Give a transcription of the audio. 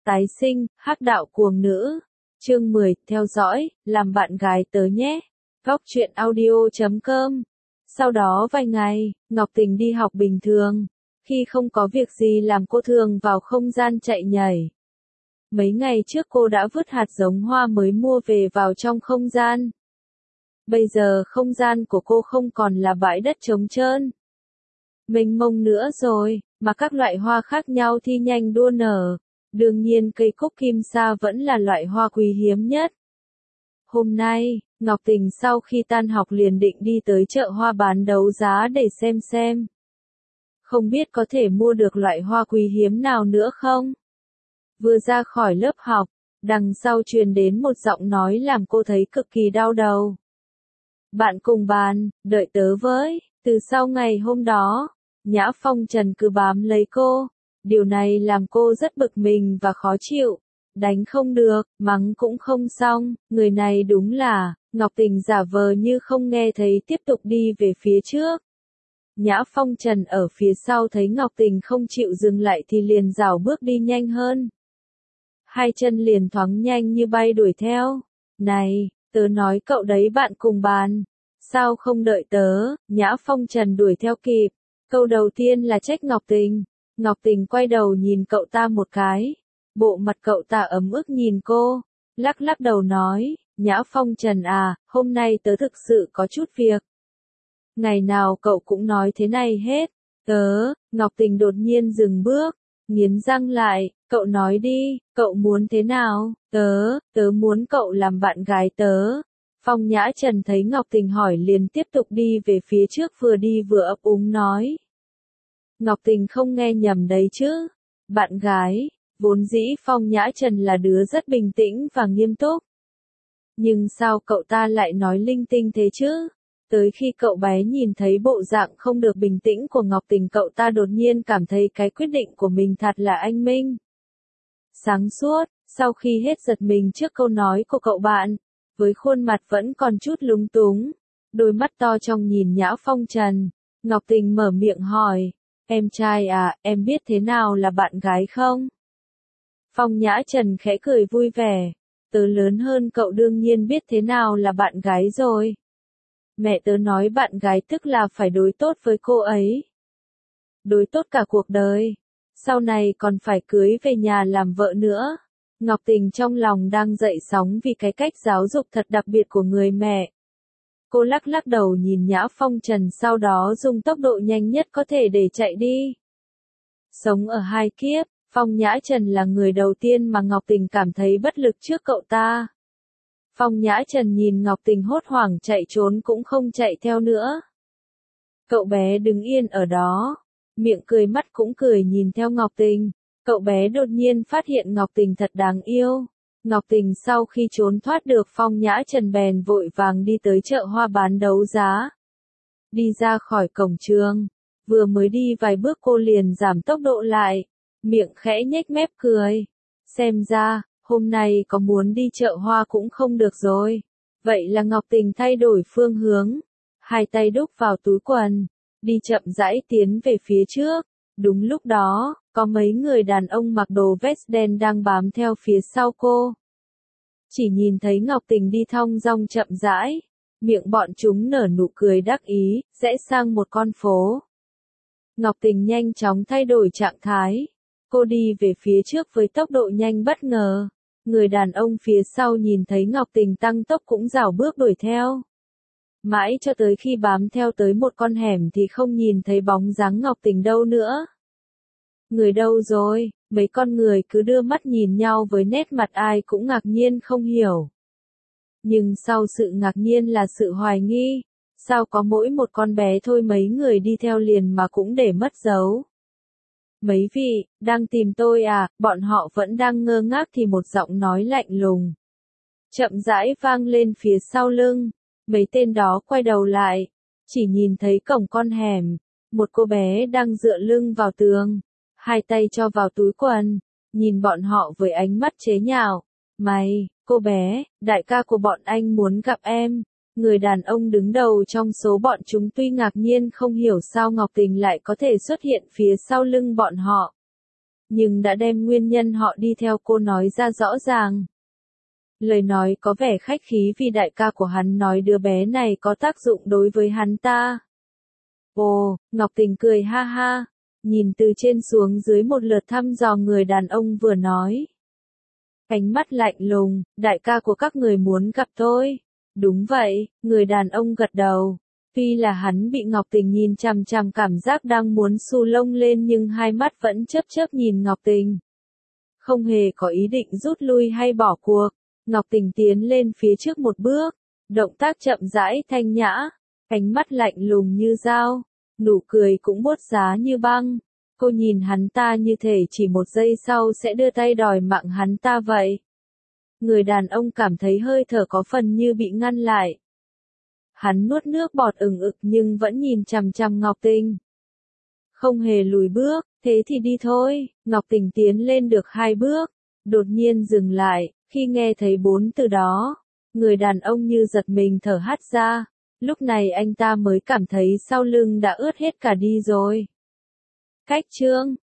Tái sinh, hắc đạo cuồng nữ. Chương 10, theo dõi, làm bạn gái tớ nhé. Góc truyện audio.com. Sau đó vài ngày, Ngọc Tình đi học bình thường. Khi không có việc gì làm cô thường vào không gian chạy nhảy. Mấy ngày trước cô đã vứt hạt giống hoa mới mua về vào trong không gian. Bây giờ không gian của cô không còn là bãi đất trống trơn, mênh mông nữa rồi, mà các loại hoa khác nhau thi nhanh đua nở. Đương nhiên cây cúc kim sa vẫn là loại hoa quý hiếm nhất. Hôm nay, Ngọc Tình sau khi tan học liền định đi tới chợ hoa bán đấu giá để xem. Không biết có thể mua được loại hoa quý hiếm nào nữa không? Vừa ra khỏi lớp học, đằng sau truyền đến một giọng nói làm cô thấy cực kỳ đau đầu. Bạn cùng bàn, đợi tớ với. Từ sau ngày hôm đó, Nhã Phong Trần cứ bám lấy cô. Điều này làm cô rất bực mình và khó chịu. Đánh không được, mắng cũng không xong. Người này đúng là, Ngọc Tình giả vờ như không nghe thấy tiếp tục đi về phía trước. Nhã Phong Trần ở phía sau thấy Ngọc Tình không chịu dừng lại thì liền rảo bước đi nhanh hơn. Hai chân liền thoáng nhanh như bay đuổi theo. Này, tớ nói cậu đấy bạn cùng bàn. Sao không đợi tớ? Nhã Phong Trần đuổi theo kịp. Câu đầu tiên là trách Ngọc Tình. Ngọc Tình quay đầu nhìn cậu ta một cái. Bộ mặt cậu ta ấm ức nhìn cô. Lắc đầu nói, Nhã Phong Trần à, hôm nay tớ thực sự có chút việc. Ngày nào cậu cũng nói thế này hết. Ngọc Tình đột nhiên dừng bước. Nghiến răng lại, cậu nói đi, cậu muốn thế nào? Tớ muốn cậu làm bạn gái tớ. Phong Nhã Trần thấy Ngọc Tình hỏi liền tiếp tục đi về phía trước, vừa đi vừa ấp úng nói. Ngọc Tình không nghe nhầm đấy chứ. Bạn gái, vốn dĩ Phong Nhã Trần là đứa rất bình tĩnh và nghiêm túc. Nhưng sao cậu ta lại nói linh tinh thế chứ? Tới khi cậu bé nhìn thấy bộ dạng không được bình tĩnh của Ngọc Tình, cậu ta đột nhiên cảm thấy cái quyết định của mình thật là anh minh. Sáng suốt, sau khi hết giật mình trước câu nói của cậu bạn, với khuôn mặt vẫn còn chút lúng túng, đôi mắt to trong nhìn Nhã Phong Trần, Ngọc Tình mở miệng hỏi, em trai à, em biết thế nào là bạn gái không? Phong Nhã Trần khẽ cười vui vẻ, tớ lớn hơn cậu đương nhiên biết thế nào là bạn gái rồi. Mẹ tớ nói bạn gái tức là phải đối tốt với cô ấy. Đối tốt cả cuộc đời. Sau này còn phải cưới về nhà làm vợ nữa. Ngọc Tình trong lòng đang dậy sóng vì cái cách giáo dục thật đặc biệt của người mẹ. Cô lắc đầu nhìn Nhã Phong Trần, sau đó dùng tốc độ nhanh nhất có thể để chạy đi. Sống ở hai kiếp, Phong Nhã Trần là người đầu tiên mà Ngọc Tình cảm thấy bất lực trước cậu ta. Phong Nhã Trần nhìn Ngọc Tình hốt hoảng chạy trốn cũng không chạy theo nữa. Cậu bé đứng yên ở đó, miệng cười mắt cũng cười nhìn theo Ngọc Tình. Cậu bé đột nhiên phát hiện Ngọc Tình thật đáng yêu. Ngọc Tình sau khi trốn thoát được Phong Nhã Trần bèn vội vàng đi tới chợ hoa bán đấu giá. Đi ra khỏi cổng trường, vừa mới đi vài bước cô liền giảm tốc độ lại, miệng khẽ nhếch mép cười. Xem ra, hôm nay có muốn đi chợ hoa cũng không được rồi. Vậy là Ngọc Tình thay đổi phương hướng, hai tay đút vào túi quần, đi chậm rãi tiến về phía trước. Đúng lúc đó, có mấy người đàn ông mặc đồ vest đen đang bám theo phía sau cô. Chỉ nhìn thấy Ngọc Tình đi thong dong chậm rãi, miệng bọn chúng nở nụ cười đắc ý, rẽ sang một con phố. Ngọc Tình nhanh chóng thay đổi trạng thái. Cô đi về phía trước với tốc độ nhanh bất ngờ. Người đàn ông phía sau nhìn thấy Ngọc Tình tăng tốc cũng rảo bước đuổi theo. Mãi cho tới khi bám theo tới một con hẻm thì không nhìn thấy bóng dáng Ngọc Tình đâu nữa. Người đâu rồi? Mấy con người cứ đưa mắt nhìn nhau với nét mặt ai cũng ngạc nhiên không hiểu. Nhưng sau sự ngạc nhiên là sự hoài nghi. Sao có mỗi một con bé thôi mấy người đi theo liền mà cũng để mất dấu? Mấy vị, đang tìm tôi à? Bọn họ vẫn đang ngơ ngác thì một giọng nói lạnh lùng chậm rãi vang lên phía sau lưng. Mấy tên đó quay đầu lại, chỉ nhìn thấy cổng con hẻm, một cô bé đang dựa lưng vào tường, hai tay cho vào túi quần, nhìn bọn họ với ánh mắt chế nhạo. Mày, cô bé, đại ca của bọn anh muốn gặp em. Người đàn ông đứng đầu trong số bọn chúng tuy ngạc nhiên không hiểu sao Ngọc Tình lại có thể xuất hiện phía sau lưng bọn họ. nhưng đã đem nguyên nhân họ đi theo cô nói ra rõ ràng. Lời nói có vẻ khách khí vì đại ca của hắn nói đứa bé này có tác dụng đối với hắn ta. Ồ, Ngọc Tình cười ha ha, nhìn từ trên xuống dưới một lượt thăm dò người đàn ông vừa nói. Ánh mắt lạnh lùng, đại ca của các người muốn gặp tôi. Đúng vậy, người đàn ông gật đầu. Tuy là hắn bị Ngọc Tình nhìn chằm chằm cảm giác đang muốn xù lông lên nhưng hai mắt vẫn chớp chớp nhìn Ngọc Tình. Không hề có ý định rút lui hay bỏ cuộc. Ngọc Tình tiến lên phía trước một bước, động tác chậm rãi thanh nhã, ánh mắt lạnh lùng như dao, nụ cười cũng buốt giá như băng. Cô nhìn hắn ta như thể chỉ một giây sau sẽ đưa tay đòi mạng hắn ta vậy. Người đàn ông cảm thấy hơi thở có phần như bị ngăn lại. Hắn nuốt nước bọt ừng ực nhưng vẫn nhìn chằm chằm Ngọc Tình. Không hề lùi bước, thế thì đi thôi. Ngọc Tình tiến lên được 2 bước, đột nhiên dừng lại, khi nghe thấy 4 từ đó. Người đàn ông như giật mình thở hắt ra, lúc này anh ta mới cảm thấy sau lưng đã ướt hết cả đi rồi. Cách chương